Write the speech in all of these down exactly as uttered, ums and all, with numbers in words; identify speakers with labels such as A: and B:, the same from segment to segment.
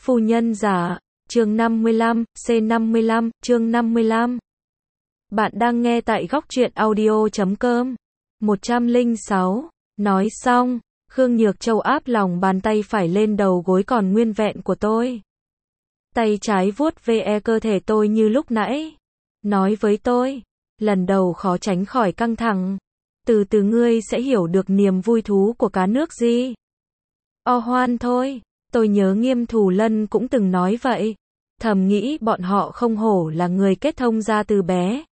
A: Phu nhân giả, chương năm mươi lăm, C năm mươi lăm, chương năm mươi lăm. Bạn đang nghe tại góc truyện audio chấm com. một trăm lẻ sáu. Nói xong, Khương Nhược Châu áp lòng bàn tay phải lên đầu gối còn nguyên vẹn của tôi. Tay trái vuốt ve cơ thể tôi như lúc nãy. Nói với tôi, lần đầu khó tránh khỏi căng thẳng. Từ từ ngươi sẽ hiểu được niềm vui thú của cá nước gì. O hoan thôi, tôi nhớ Nghiêm Thù Lân cũng từng nói vậy. Thầm nghĩ bọn họ không hổ là người kết thông ra từ bé.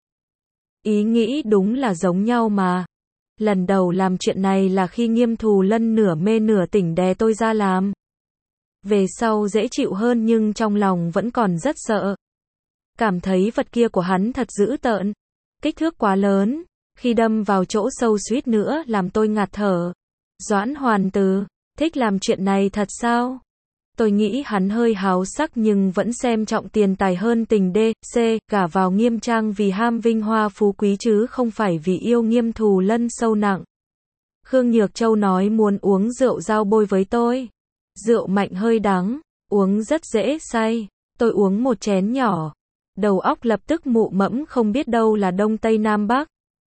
A: Ý nghĩ đúng là giống nhau mà. Lần đầu làm chuyện này là khi Nghiêm Thù Lân nửa mê nửa tỉnh đè tôi ra làm. Về sau dễ chịu hơn nhưng trong lòng vẫn còn rất sợ. Cảm thấy vật kia của hắn thật dữ tợn. Kích thước quá lớn, khi đâm vào chỗ sâu suýt nữa làm tôi ngạt thở. Doãn Hoàn Từ, thích làm chuyện này thật sao? Tôi nghĩ hắn hơi háo sắc nhưng vẫn xem trọng tiền tài hơn tình đê, c, gả vào Nghiêm Trang vì ham vinh hoa phú quý chứ không phải vì yêu Nghiêm Thù Lân sâu nặng. Khương Nhược Châu nói muốn uống rượu dao bôi với tôi. Rượu mạnh hơi đắng, uống rất dễ say. Tôi uống một chén nhỏ. Đầu óc lập tức mụ mẫm không biết đâu là Đông Tây Nam Bắc.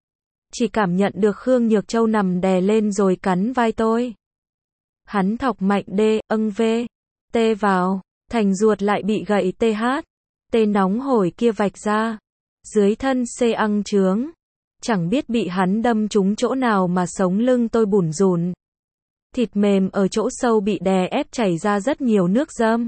A: Chỉ cảm nhận được Khương Nhược Châu nằm đè lên rồi cắn vai tôi. Hắn thọc mạnh đê, âng vê, tê vào, thành ruột lại bị gậy tê hát. Tê nóng hổi kia vạch ra. Dưới thân xê ăng trướng. Chẳng biết bị hắn đâm trúng chỗ nào mà sống lưng tôi bủn rủn. Thịt mềm ở chỗ sâu bị đè ép chảy ra rất nhiều nước dâm.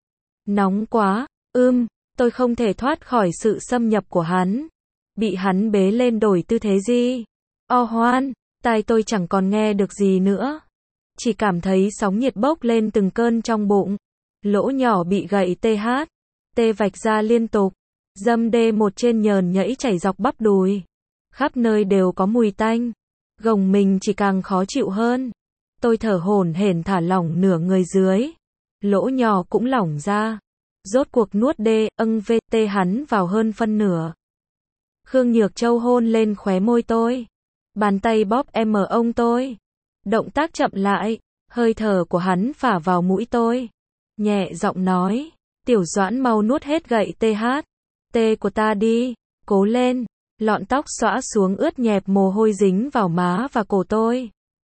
A: Nóng quá, ưm, tôi không thể thoát khỏi sự xâm nhập của hắn. Bị hắn bế lên đổi tư thế gì? O hoan, tai tôi chẳng còn nghe được gì nữa. Chỉ cảm thấy sóng nhiệt bốc lên từng cơn trong bụng. Lỗ nhỏ bị gậy tê hát. Tê vạch ra liên tục. Dâm đê một trên nhờn nhẫy chảy dọc bắp đùi. Khắp nơi đều có mùi tanh. Gồng mình chỉ càng khó chịu hơn. Tôi thở hổn hển thả lỏng nửa người dưới. Lỗ nhỏ cũng lỏng ra. Rốt cuộc nuốt đê, âng vê, tê hắn vào hơn phân nửa. Khương Nhược Châu hôn lên khóe môi tôi. Bàn tay bóp em ở ông tôi. Động tác chậm lại, hơi thở của hắn phả vào mũi tôi. Nhẹ giọng nói, Tiểu Doãn mau nuốt hết gậy tê hát. Tê của ta đi, cố lên. Lọn tóc xõa xuống ướt nhẹp mồ hôi dính vào má và cổ tôi.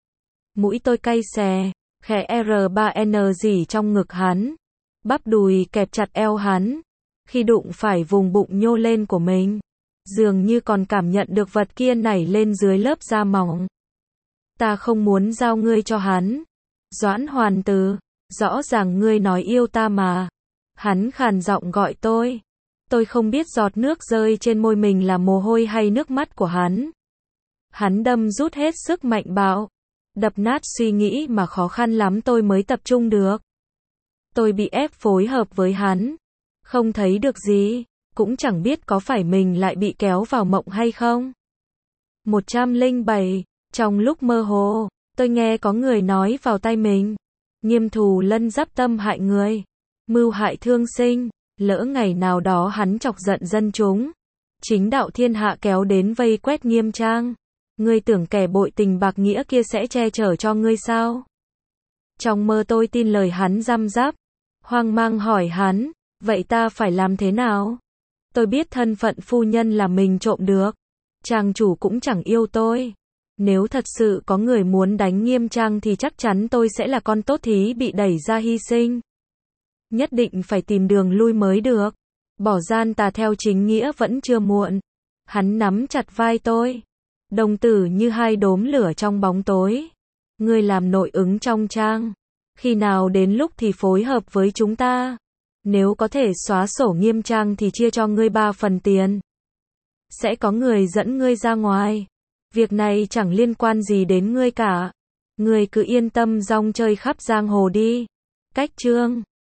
A: Mũi tôi cay xè, khẽ R ba N gì trong ngực hắn. Bắp đùi kẹp chặt eo hắn. Khi đụng phải vùng bụng nhô lên của mình, dường như còn cảm nhận được vật kia nảy lên dưới lớp da mỏng. Ta không muốn giao ngươi cho hắn. Doãn Hoàn Từ, rõ ràng ngươi nói yêu ta mà. Hắn khàn giọng gọi tôi. Tôi không biết giọt nước rơi trên môi mình là mồ hôi hay nước mắt của hắn. Hắn đâm rút hết sức mạnh bạo. Đập nát suy nghĩ mà khó khăn lắm tôi mới tập trung được. Tôi bị ép phối hợp với hắn. Không thấy được gì. Cũng chẳng biết có phải mình lại bị kéo vào mộng hay không. một trăm lẻ bảy. Trong lúc mơ hồ, tôi nghe có người nói vào tai mình. Nghiêm Thù Lân giáp tâm hại người. Mưu hại thương sinh. Lỡ ngày nào đó hắn chọc giận dân chúng. Chính đạo thiên hạ kéo đến vây quét Nghiêm Trang. Ngươi tưởng kẻ bội tình bạc nghĩa kia sẽ che chở cho ngươi sao? Trong mơ tôi tin lời hắn răm rắp. Hoang mang hỏi hắn, vậy ta phải làm thế nào? Tôi biết thân phận phu nhân là mình trộm được. Trang chủ cũng chẳng yêu tôi. Nếu thật sự có người muốn đánh Nghiêm Trang thì chắc chắn tôi sẽ là con tốt thí bị đẩy ra hy sinh. Nhất định phải tìm đường lui mới được. Bỏ gian tà theo chính nghĩa vẫn chưa muộn. Hắn nắm chặt vai tôi. Đồng tử như hai đốm lửa trong bóng tối. Ngươi làm nội ứng trong Trang. Khi nào đến lúc thì phối hợp với chúng ta. Nếu có thể xóa sổ Nghiêm Trang thì chia cho ngươi ba phần tiền. Sẽ có người dẫn ngươi ra ngoài. Việc này chẳng liên quan gì đến ngươi cả. Ngươi cứ yên tâm rong chơi khắp giang hồ đi. Cách chương